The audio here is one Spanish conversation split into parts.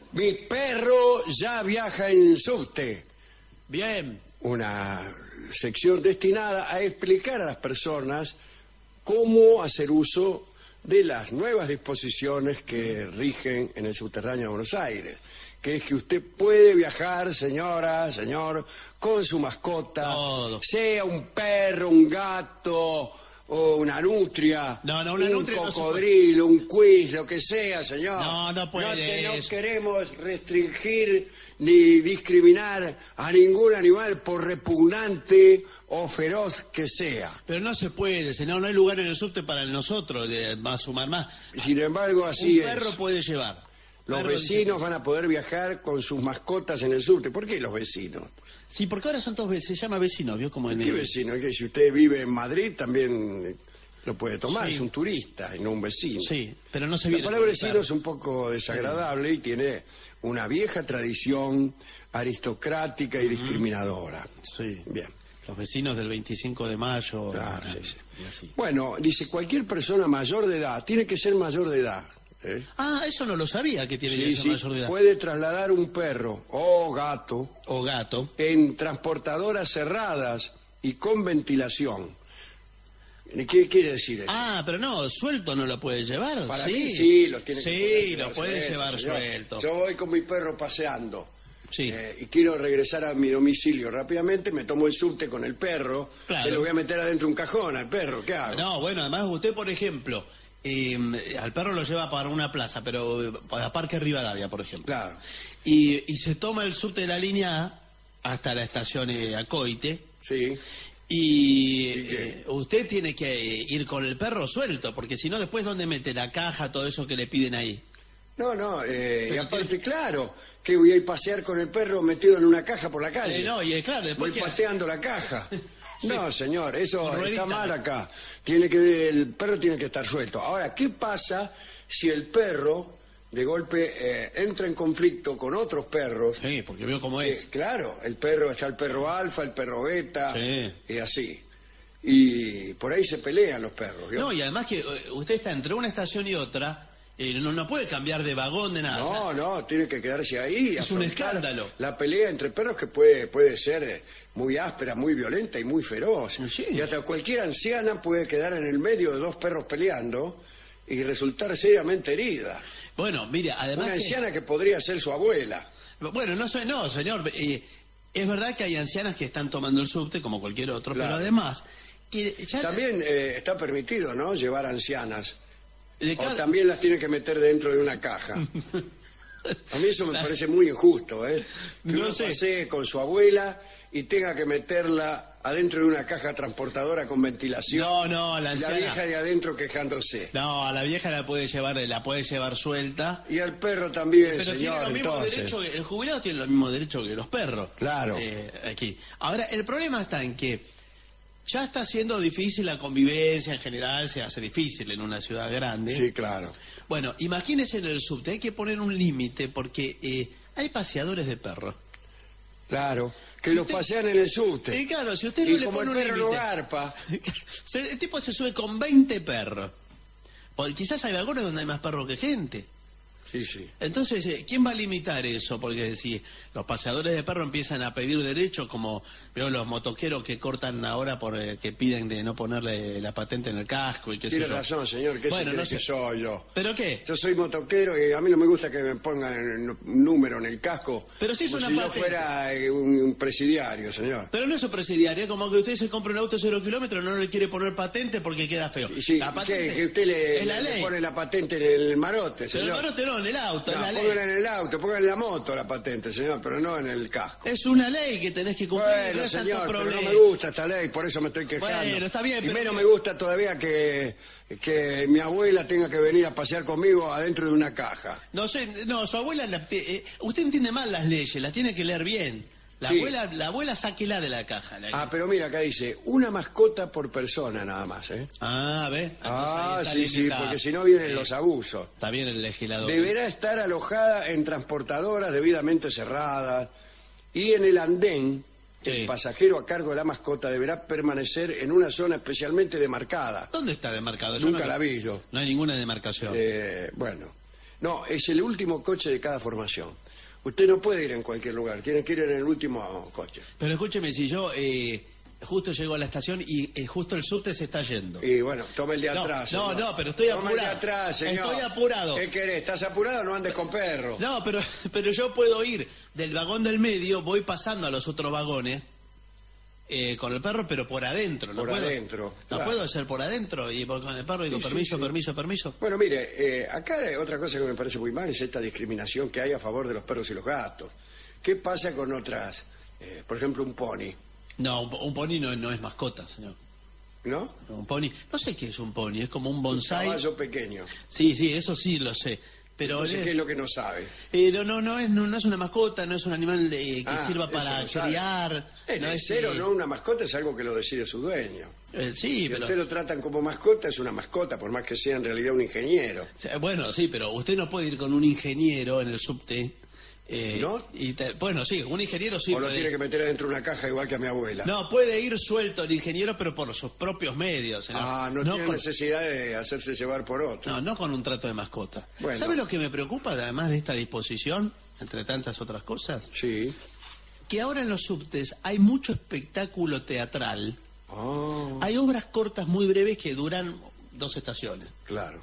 Mi perro ya viaja en subte. Bien. Una sección destinada a explicar a las personas cómo hacer uso de las nuevas disposiciones que rigen en el subterráneo de Buenos Aires. Que es que usted puede viajar, señora, señor, con su mascota, Todo. sea un perro, un gato o una nutria, una un nutria no cocodrilo, un quiz, lo que sea, señor. No puede No eso. queremos restringir ni discriminar a ningún animal por repugnante o feroz que sea. Pero no se puede, no hay lugar en el subte para nosotros, va a sumar más. Sin embargo, así Un perro es. puede llevar. Los Perro vecinos dice- van a poder viajar con sus mascotas en el subte. ¿Por qué los vecinos? Sí, porque ahora son todos, se llama vecinos, ¿vio? Como en ¿Qué el... vecino? Que si usted vive en Madrid también lo puede tomar, Sí. es un turista y no un vecino. Sí, pero no se La viene. palabra con el vecino perro. es un poco desagradable y tiene una vieja tradición aristocrática y discriminadora. Sí. Bien. Los vecinos del 25 de mayo. Claro, sí. Y así. Bueno, dice, cualquier persona mayor de edad, tiene que ser mayor de edad. ¿eh? Ah, eso no lo sabía que tiene que Sí, ser sí, mayor de edad. puede trasladar un perro o gato O gato. en transportadoras cerradas y con ventilación. ¿Qué quiere decir eso? Ah, pero no, suelto no lo puede llevar. Para sí. mí sí, los tiene que poder Sí, llevar lo puede sueltos, llevar señor. suelto. Yo voy con mi perro paseando Sí. y quiero regresar a mi domicilio rápidamente, me tomo el subte con el perro, Claro. que lo voy a meter adentro de un cajón al perro, ¿qué hago? No, bueno, además usted, por ejemplo, al perro lo lleva para una plaza, pero para Parque Rivadavia, por ejemplo. Claro. Y se toma el subte de la línea A hasta la estación Acoite. Sí. Y qué? usted tiene que ir con el perro suelto, porque si no, después, ¿dónde mete la caja, todo eso que le piden ahí? No, y Pero aparte, claro, que voy a ir a pasear con el perro metido en una caja por la calle. No, y claro, después Voy ¿qué hace? paseando la caja. Sí. No, señor, eso Con ruedita. está mal acá. El perro tiene que estar suelto. Ahora, ¿qué pasa si el perro de golpe entra en conflicto con otros perros? Sí, porque veo cómo es. Claro, está el perro alfa, el perro beta, Sí. y así. Y por ahí se pelean los perros. ¿vio? No, y además que usted está entre una estación y otra, no puede cambiar de vagón, de nada. O sea, No, tiene que quedarse ahí. y Es un afrontar escándalo. La pelea entre perros que puede ser muy áspera, muy violenta y muy feroz. Sí. Y hasta cualquier anciana puede quedar en el medio de dos perros peleando y resultar seriamente herida. bueno, mire, además Una que... anciana que podría ser su abuela. Bueno, no, señor, es verdad que hay ancianas que están tomando el subte como cualquier otro, Claro. pero además... Que ya También está permitido, ¿no?, llevar ancianas. le O ca- también las tiene que meter dentro de una caja. A mí eso me parece muy injusto, ¿eh? Que No uno sé. pasee con su abuela y tenga que meterla adentro de una caja transportadora con ventilación. No, la Y la anciana... vieja de adentro quejándose. No, a la vieja la puede llevar suelta. Y al perro también, Pero tiene señor, los mismos entonces. derechos, el jubilado tiene los mismos derechos que los perros. Claro. Aquí. Ahora, el problema está en que ya está siendo difícil la convivencia en general, se hace difícil en una ciudad grande. Sí, claro. Bueno, imagínese en el subte, hay que poner un límite porque hay paseadores de perros. Claro. Que Si los usted- pasean en el subte. Y claro, si usted no Y le como el pone un perro no límite... garpa. El tipo se sube con 20 perros. Porque quizás hay vagones donde hay más perros que gente. Sí, sí. Entonces, ¿quién va a limitar eso? Porque si los paseadores de perro empiezan a pedir derechos, como veo los motoqueros que cortan ahora que piden de no ponerle la patente en el casco y qué sé Tiene yo. razón, señor, que Bueno, ese no que sé. soy yo. ¿Pero qué? Yo soy motoquero y a mí no me gusta que me pongan un número en el casco. Pero si es como una si yo patente. fuera un presidiario, señor. Pero no es un presidiario, como que usted se compra un auto 0 kilómetros, no le quiere poner patente porque queda feo. Y sí, La patente que usted es la le ley. pone la patente en el marote, Pero el señor. marote no, en el auto, es No, la ley. póngala en el auto, póngala en la moto la patente, señor, pero no en el casco. Es una ley que tenés que cumplir, no Bueno, es tanto señor, pero no problema. me gusta esta ley, por eso me estoy quejando. Bueno, está bien, Y pero menos que- me gusta todavía que mi abuela tenga que venir a pasear conmigo adentro de una caja. No sé, no, su abuela, usted entiende mal las leyes, las tiene que leer bien. Sí. La abuela sáquela de la caja. Pero mira, acá dice, una mascota por persona nada más, ¿eh? ¿Ve? Sí, porque si no vienen los abusos. Está bien el legislador. Deberá estar alojada en transportadoras debidamente cerradas y en el andén. Sí. El pasajero a cargo de la mascota deberá permanecer en una zona especialmente demarcada. ¿Dónde está demarcado? Yo Nunca no- la vi yo. No hay ninguna demarcación. Bueno, No, es el último coche de cada formación. Usted no puede ir en cualquier lugar, tiene que ir en el último coche. Pero escúcheme, si yo justo llego a la estación y justo el subte se está yendo. Y bueno, tome el de atrás. No, señor. no, pero estoy Tome apurado. el de atrás, señor. Estoy apurado. ¿Qué querés? ¿Estás apurado? No andes con perro. No, pero yo puedo ir del vagón del medio, voy pasando a los otros vagones con el perro, pero por adentro. Por adentro. No Claro. puedo hacer por adentro y con el perro digo Sí, permiso, sí. permiso. Bueno, mire, acá hay otra cosa que me parece muy mal es esta discriminación que hay a favor de los perros y los gatos. ¿Qué pasa con otras? Por ejemplo, un pony, No, un pony no es mascota, señor. ¿no? Un pony, no sé qué es un pony, es como un Un bonsai. caballo pequeño. Sí, eso sí lo sé. Pero Entonces, ¿qué es lo que no sabe? no es una mascota, no es un animal que sirva eso para lo sabe. criar. En no el es cero, no una mascota, es algo que lo decide su dueño. Sí, Si pero usted lo tratan como mascota, es una mascota, por más que sea en realidad un ingeniero. bueno, sí, pero usted no puede ir con un ingeniero en el subte. ¿No? Bueno, sí, un ingeniero sí O lo puede tiene ir. que meter adentro de una caja igual que a mi abuela. No, puede ir suelto el ingeniero, pero por sus propios medios. Señor. No tiene con, necesidad de hacerse llevar por otro. no con un trato de mascota. Bueno. ¿Sabe lo que me preocupa, además de esta disposición, entre tantas otras cosas? Sí. Que ahora en los subtes hay mucho espectáculo teatral. Hay obras cortas muy breves que duran 2 estaciones. Claro.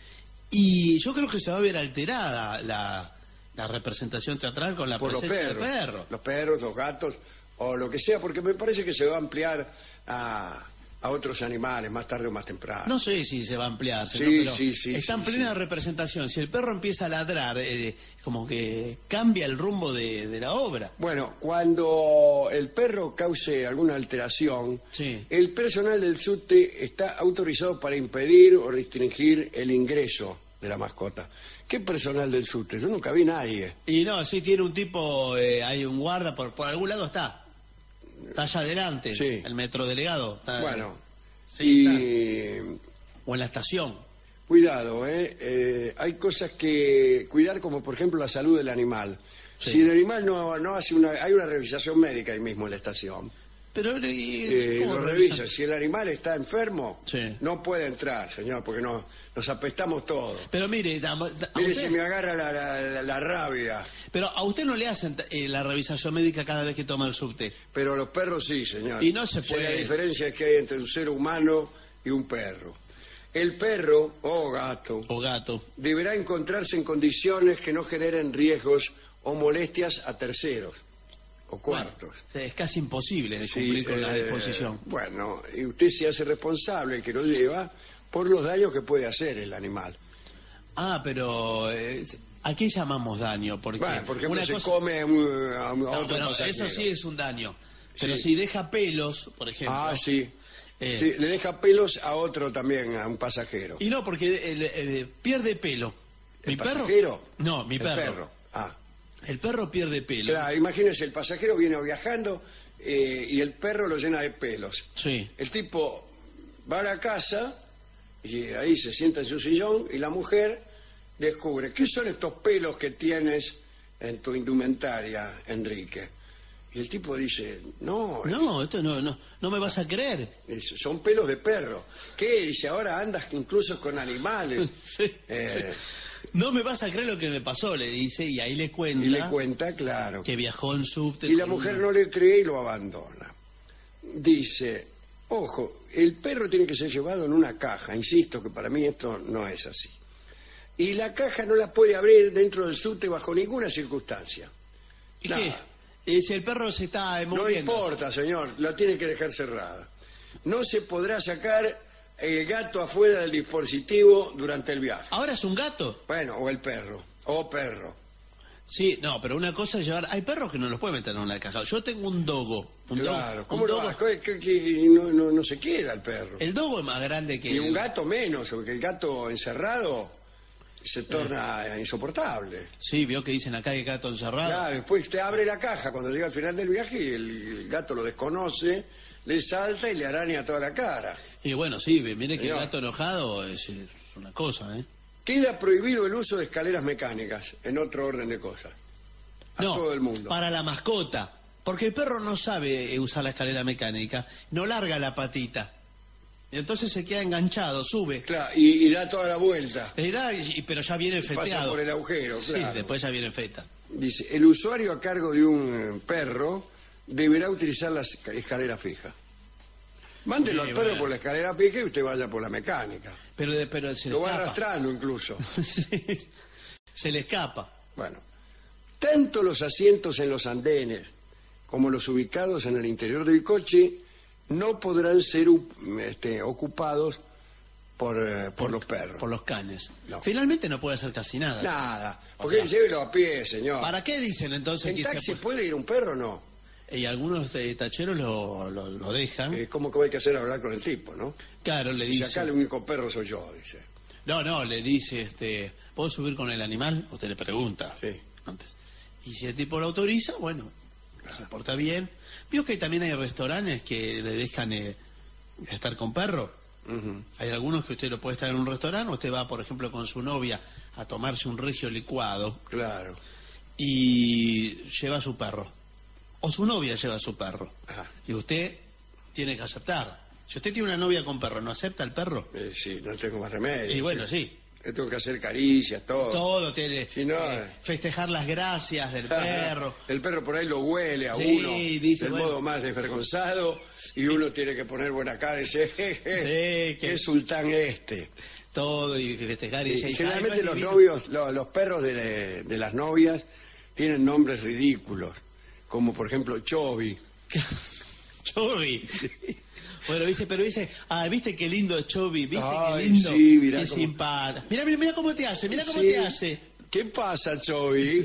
Y yo creo que se va a ver alterada la representación teatral con la Por los presencia perros. de perros. Los perros, los gatos, o lo que sea, porque me parece que se va a ampliar a otros animales, más tarde o más temprano. No sé si se va a ampliar, Sí, pero sí, está en plena representación. Si el perro empieza a ladrar, como que cambia el rumbo de la obra. Bueno, cuando el perro cause alguna alteración, Sí. el personal del subte está autorizado para impedir o restringir el ingreso de la mascota. ¿Qué personal del subte? Yo nunca vi nadie. Y no, sí tiene un tipo, hay un guarda, por algún lado está. Está allá adelante, Sí. el metrodelegado. Está, Bueno, sí, y o en la estación. cuidado, hay cosas que cuidar, como por ejemplo la salud del animal. Sí. Si el animal no hace hay una revisación médica ahí mismo en la estación. Pero Lo ¿cómo revisa. revisan? Si el animal está enfermo, Sí. no puede entrar, señor, porque nos apestamos todos. Pero mire, Mire, si me agarra la rabia. pero a usted no le hacen la revisación médica cada vez que toma el subte. Pero los perros sí, señor. Y no se Esa puede. es la diferencia que hay entre un ser humano y un perro. El perro o gato O gato. deberá encontrarse en condiciones que no generen riesgos o molestias a terceros o cuartos. Bueno, es casi imposible de Sí, cumplir con la disposición. Bueno, y usted se hace responsable, el que lo lleva, por los daños que puede hacer el animal. Pero ¿a qué llamamos daño? Porque Bueno, por ejemplo, una se cosa- come a otro No, bueno, pasajero. eso sí es un daño. Pero Sí. si deja pelos, por ejemplo. Sí. Eh. Sí, le deja pelos a otro también, a un pasajero. Y no, porque pierde pelo. ¿El ¿Mi perro? pasajero? No, mi El perro. perro. El perro pierde pelo. Claro, imagínese, el pasajero viene viajando y el perro lo llena de pelos. Sí. El tipo va a la casa y ahí se sienta en su sillón y la mujer descubre, ¿qué son estos pelos que tienes en tu indumentaria, Enrique? Y el tipo dice, no, No, esto no me vas a creer. son pelos de perro. ¿Qué? Dice, ahora andas incluso con animales. Sí, sí. No me vas a creer lo que me pasó, le dice, y ahí le cuenta, Y le cuenta, claro. que viajó en subte. Y la con mujer una- no le cree y lo abandona. Dice, ojo, el perro tiene que ser llevado en una caja. Insisto que para mí esto no es así. Y la caja no la puede abrir dentro del subte bajo ninguna circunstancia. ¿Y Nada. qué? Si el perro se está No moviendo. importa, señor, la tiene que dejar cerrada. No se podrá sacar el gato afuera del dispositivo durante el viaje. ¿Ahora es un gato? Bueno, o el perro, o perro. Sí, no, pero una cosa es llevar... Hay perros que no los pueden meter en una caja. Yo tengo un dogo. Claro, ¿cómo un lo dogo. vas? Que no se queda el perro. El dogo es más grande que... Y un gato menos, porque el gato encerrado se torna insoportable. Sí, vio que dicen acá que gato encerrado. Claro, después usted abre la caja cuando llega al final del viaje y el gato lo desconoce, le salta y le araña toda la cara. Y bueno, sí, mire que el Señor. gato enojado es una cosa, ¿eh? Queda prohibido el uso de escaleras mecánicas, en otro orden de cosas. A No, todo el mundo. para la mascota. Porque el perro no sabe usar la escalera mecánica, no larga la patita. Y entonces se queda enganchado, sube. Claro, y da toda la vuelta. Pero ya viene Pasa feteado. por el agujero, claro. Sí, después ya viene feta. Dice, el usuario a cargo de un perro deberá utilizar la escalera fija. Mándelo Sí, al perro bueno. por la escalera fija y usted vaya por la mecánica. Pero se le Lo va escapa. arrastrando incluso. Sí, se le escapa. Bueno, tanto los asientos en los andenes como los ubicados en el interior del coche no podrán ser ocupados por los perros. Por los canes. No. Finalmente no puede hacer casi nada. Nada, O porque sea, llévelo a pie, señor. ¿Para qué dicen entonces ¿En que taxi se puede ir un perro o no? Y algunos tacheros lo dejan? ¿Cómo que hay que hacer hablar con el tipo, no? Claro, le Si dice... acá el único perro soy yo, dice. No, le dice, ¿puedo subir con el animal? Usted le pregunta. Sí. Antes. Y si el tipo lo autoriza, bueno, se porta bien. Vio que también hay restaurantes que le dejan estar con perro. Ujú. Hay algunos que usted lo puede estar en un restaurante, usted va, por ejemplo, con su novia a tomarse un regio licuado Claro. y lleva a su perro. O su novia lleva a su perro. Ajá. Y usted tiene que aceptar. Si usted tiene una novia con perro, ¿no acepta al perro? Sí, no tengo más remedio. Y bueno, sí. Le tengo que hacer caricias, todo. Todo tiene Si no, festejar las gracias del perro. El perro por ahí lo huele a Sí, uno dice, del bueno. modo más desvergonzado y uno tiene que poner buena cara y decir, Sí, qué sultán este. Todo y festejar y ella dice, Generalmente "Ay, no los es novios, los perros de las novias tienen nombres ridículos, como por ejemplo Chobi. divino". Chobi. Bueno, dice, ¿viste qué lindo es Chobi? ¿Viste Ay, qué lindo? sí, mirá qué cómo- simpático. Mira cómo te hace, mira cómo Sí. te hace. ¿Qué pasa, Chobi?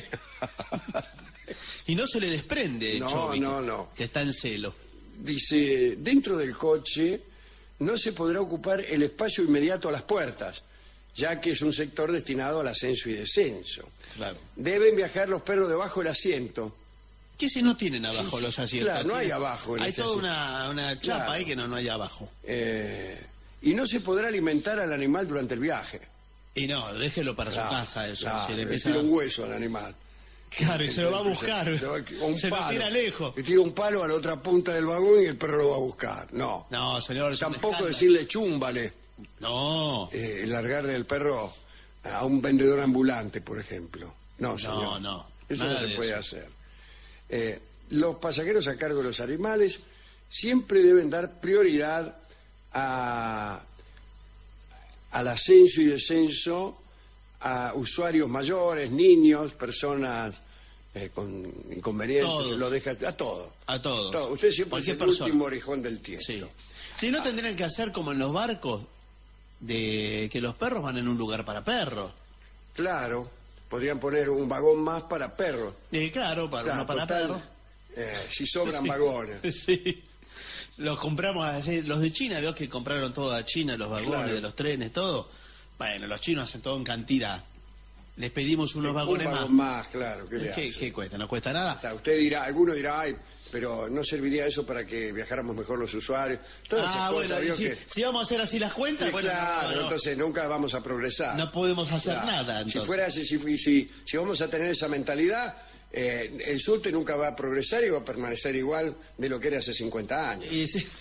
Y no se le desprende No, Chobi, no. que está en celo. Dice, dentro del coche no se podrá ocupar el espacio inmediato a las puertas, ya que es un sector destinado al ascenso y descenso. Claro. Deben viajar los perros debajo del asiento. ¿Qué si no tienen abajo Sí, los asientos? claro, no hay Tienen- abajo en Hay este toda asiento. una chapa Claro. ahí que no hay abajo. Y no se podrá alimentar al animal durante el viaje. Y no, déjelo para su casa eso. Claro, Si le le empieza... tira un hueso al animal. Claro, y se lo va a buscar. O un Se lo palo. tira lejos. Le tira un palo a la otra punta del vagón y el perro lo va a buscar. No. No, señor, es un Tampoco escándalo. decirle chúmbale. No, Largarle el perro a un vendedor ambulante, por ejemplo. No, señor. no, Eso nada no se de puede eso. hacer. Los pasajeros a cargo de los animales siempre deben dar prioridad al ascenso y descenso a usuarios mayores, niños, personas con inconvenientes. Todos. Lo deja a todos. a todos. Todo. Usted siempre es Cualquier el persona. último orejón del tiempo. Sí. Si no, tendrían que hacer como en los barcos, de que los perros van en un lugar para perros. Claro, podrían poner un vagón más para perros. Claro, Claro, uno para total, perros. si sobran Sí. vagones. Sí. Los compramos así. Los de China, veo que compraron todo a China, los vagones Claro. de los trenes, todo. Bueno, los chinos hacen todo en cantidad. Les pedimos unos vagones un más. vagón más, claro. ¿Qué le ¿Qué, hace? qué cuesta? ¿No cuesta nada? Usted dirá, alguno dirá, ay, pero no serviría eso para que viajáramos mejor los usuarios. Todas esas cosas, bueno, y vio si, que- si vamos a hacer así las cuentas, Sí, bueno, claro, no. entonces nunca vamos a progresar. No podemos hacer Claro. nada, Si entonces. fuera así, si vamos a tener esa mentalidad, el subte nunca va a progresar y va a permanecer igual de lo que era hace 50 años. Y sí.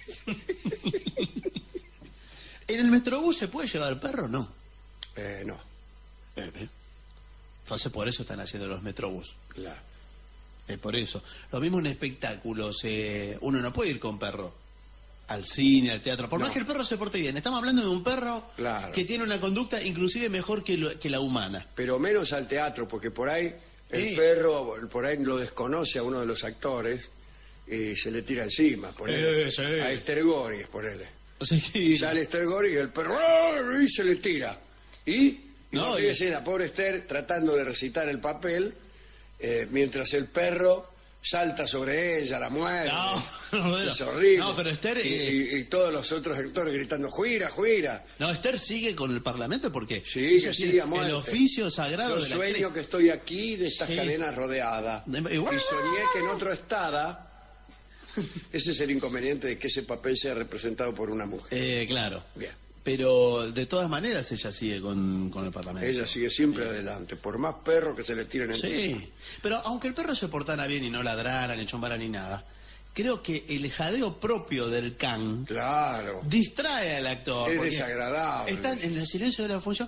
¿En el Metrobús se puede llevar perro? No. No, Entonces por eso están haciendo los Metrobús. claro. Por eso. Lo mismo en espectáculos. Uno no puede ir con perro al cine, al teatro. Por No. más que el perro se porte bien. Estamos hablando de un perro Claro. que tiene una conducta inclusive mejor que la humana. Pero menos al teatro, porque por ahí el Sí. perro, por ahí lo desconoce a uno de los actores y se le tira encima. Ponele, Sí. a Estergoris, ponele. Sí. Sale Estergoris y el perro ¡ah! Y se le tira. Y No, fíjese la pobre Esther tratando de recitar el papel mientras el perro salta sobre ella, la muerde. No, es horrible. No, pero Esther... y todos los otros actores gritando ¡Juira, juira! No, Esther sigue con el Parlamento porque Sí, ella que tiene sigue a muerte. el oficio sagrado Yo de la sueño actriz. que estoy aquí de estas Sí. cadenas rodeada. Igual. Y soñé que en otro estada. Ese es el inconveniente de que ese papel sea representado por una mujer. Claro. Bien. Pero de todas maneras ella sigue con el Parlamento. Ella sigue siempre adelante, por más perros que se le tiren encima. Sí, pero aunque el perro se portara bien y no ladrara, ni chumbara, ni nada, creo que el jadeo propio del can Claro. distrae al actor. Es porque desagradable. Están en el silencio de la función.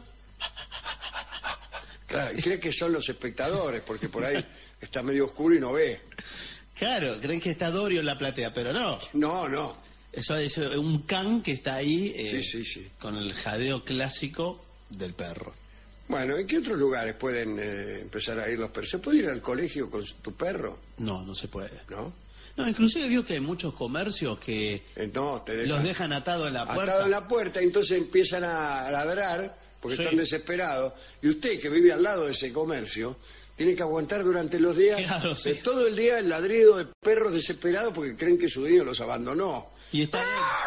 Claro, y cree que son los espectadores, porque por ahí está medio oscuro y no ve. Claro, creen que está Dorio en la platea, pero no. No. Eso es un can que está ahí Sí. con el jadeo clásico del perro. Bueno, ¿en qué otros lugares pueden empezar a ir los perros? ¿Se puede ir al colegio con tu perro? No se puede. ¿No? No, inclusive vio que hay muchos comercios que No, te los dejan atados en la puerta. atado en la puerta y entonces empiezan a ladrar porque Sí. están desesperados. Y usted, que vive al lado de ese comercio, tiene que aguantar durante los días, Claro, sí. todo el día, el ladrido de perros desesperados porque creen que su dueño los abandonó. Y está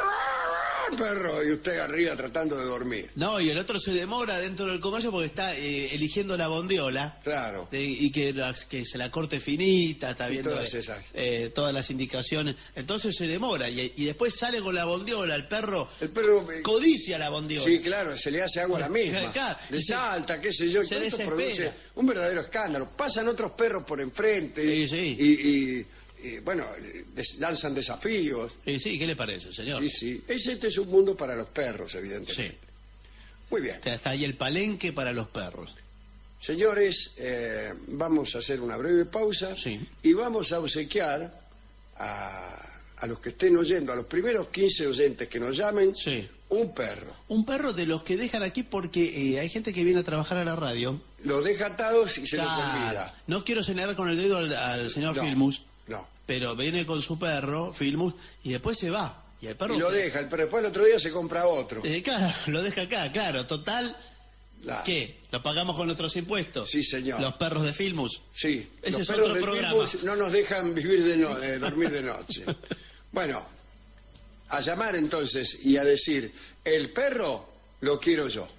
Perro, y usted arriba tratando de dormir. No, y el otro se demora dentro del comercio porque está eligiendo la bondiola. Claro. Y que se la corte finita, está Y viendo todas esas. todas las indicaciones. Entonces se demora y después sale con la bondiola. El perro codicia la bondiola. Sí, claro, se le hace agua a la misma. Claro, Le y salta, qué sé yo. se todo esto desespera. produce un verdadero escándalo. Pasan otros perros por enfrente Sí. y, bueno, lanzan desafíos. Sí, ¿qué le parece, señor? Sí. Este es un mundo para los perros, evidentemente. Sí. Muy bien. Está ahí el palenque para los perros. Señores, vamos a hacer una breve pausa Sí. y vamos a obsequiar a los que estén oyendo, a los primeros 15 oyentes que nos llamen, Sí. un perro. Un perro de los que dejan aquí porque hay gente que viene a trabajar a la radio. Los deja atados y se los Claro. olvida. No quiero señalar con el dedo al señor No. Filmus, No. pero viene con su perro, Filmus, y después se va. Y el perro Y lo deja, pero después el otro día se compra otro. Claro, lo deja acá, claro. Total, Claro. ¿qué? ¿Lo pagamos con nuestros impuestos? Sí, señor. Los perros de Filmus. Sí, Ese los es perros otro del programa. Filmus no nos dejan vivir dormir de noche. Bueno, a llamar entonces y a decir, el perro lo quiero yo.